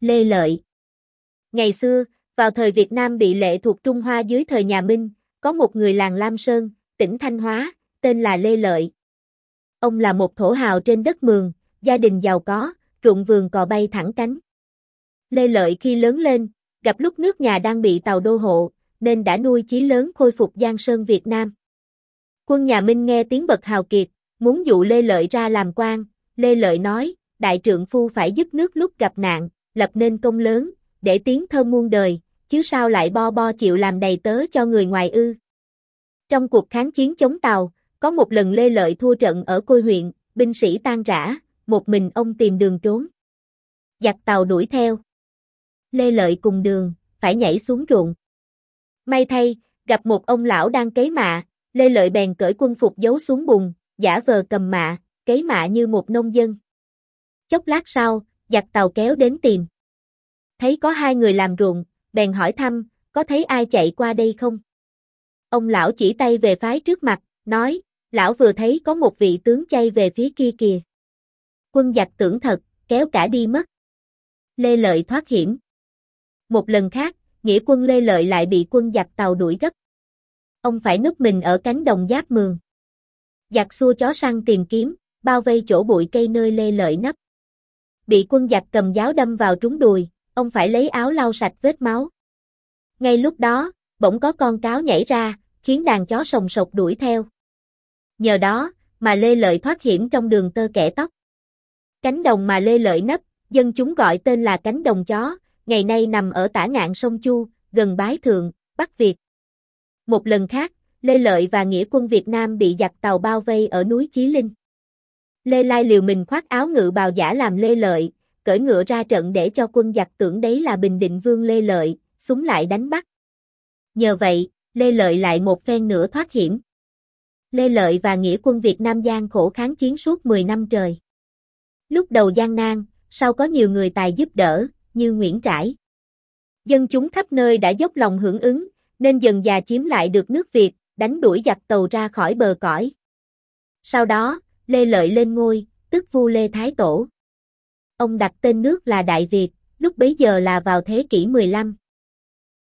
Lê Lợi. Ngày xưa, vào thời Việt Nam bị lệ thuộc Trung Hoa dưới thời nhà Minh, có một người làng Lam Sơn, tỉnh Thanh Hóa, tên là Lê Lợi. Ông là một thổ hào trên đất Mường, gia đình giàu có, ruộng vườn cò bay thẳng cánh. Lê Lợi khi lớn lên, gặp lúc nước nhà đang bị Tàu đô hộ, nên đã nuôi chí lớn khôi phục Giang Sơn Việt Nam. Quân nhà Minh nghe tiếng bậc hào kiệt, muốn dụ Lê Lợi ra làm quan. Lê Lợi nói, đại trượng phu phải giúp nước lúc gặp nạn, lập nên công lớn, để tiếng thơm muôn đời, chứ sao lại bo bo chịu làm đầy tớ cho người ngoài ư. Trong cuộc kháng chiến chống Tàu, có một lần Lê Lợi thua trận ở Côi huyện, binh sĩ tan rã, một mình ông tìm đường trốn. Giặc Tàu đuổi theo. Lê Lợi cùng đường, phải nhảy xuống ruộng. May thay, gặp một ông lão đang cấy mạ, Lê Lợi bèn cởi quân phục giấu xuống bùn, giả vờ cầm mạ, cấy mạ như một nông dân. Chốc lát sau, giặc Tàu kéo đến tìm. Thấy có hai người làm ruộng, bèn hỏi thăm, có thấy ai chạy qua đây không? Ông lão chỉ tay về phái trước mặt, nói, lão vừa thấy có một vị tướng chay về phía kia kìa. Quân giặc tưởng thật, kéo cả đi mất. Lê Lợi thoát hiểm. Một lần khác, nghĩa quân Lê Lợi lại bị quân giặc Tàu đuổi gấp. Ông phải núp mình ở cánh đồng giáp Mường. Giặc xua chó săn tìm kiếm, bao vây chỗ bụi cây nơi Lê Lợi nấp. Bị quân giặc cầm giáo đâm vào trúng đùi, ông phải lấy áo lau sạch vết máu. Ngay lúc đó, bỗng có con cáo nhảy ra, khiến đàn chó sồng sộc đuổi theo. Nhờ đó, mà Lê Lợi thoát hiểm trong đường tơ kẻ tóc. Cánh đồng mà Lê Lợi nấp, dân chúng gọi tên là cánh đồng chó, ngày nay nằm ở tả ngạn sông Chu, gần Bái Thượng, Bắc Việt. Một lần khác, Lê Lợi và nghĩa quân Việt Nam bị giặc Tàu bao vây ở núi Chí Linh. Lê Lai liều mình khoác áo ngự bào giả làm Lê Lợi, cởi ngựa ra trận để cho quân giặc tưởng đấy là Bình Định Vương Lê Lợi, súng lại đánh bắt. Nhờ vậy, Lê Lợi lại một phen nữa thoát hiểm. Lê Lợi và nghĩa quân Việt Nam gian khổ kháng chiến suốt 10 năm trời. Lúc đầu gian nan, sau có nhiều người tài giúp đỡ, như Nguyễn Trãi. Dân chúng khắp nơi đã dốc lòng hưởng ứng, nên dần dà chiếm lại được nước Việt, đánh đuổi giặc Tàu ra khỏi bờ cõi. Sau đó, Lê Lợi lên ngôi, tức vua Lê Thái Tổ. Ông đặt tên nước là Đại Việt, lúc bấy giờ là vào thế kỷ 15.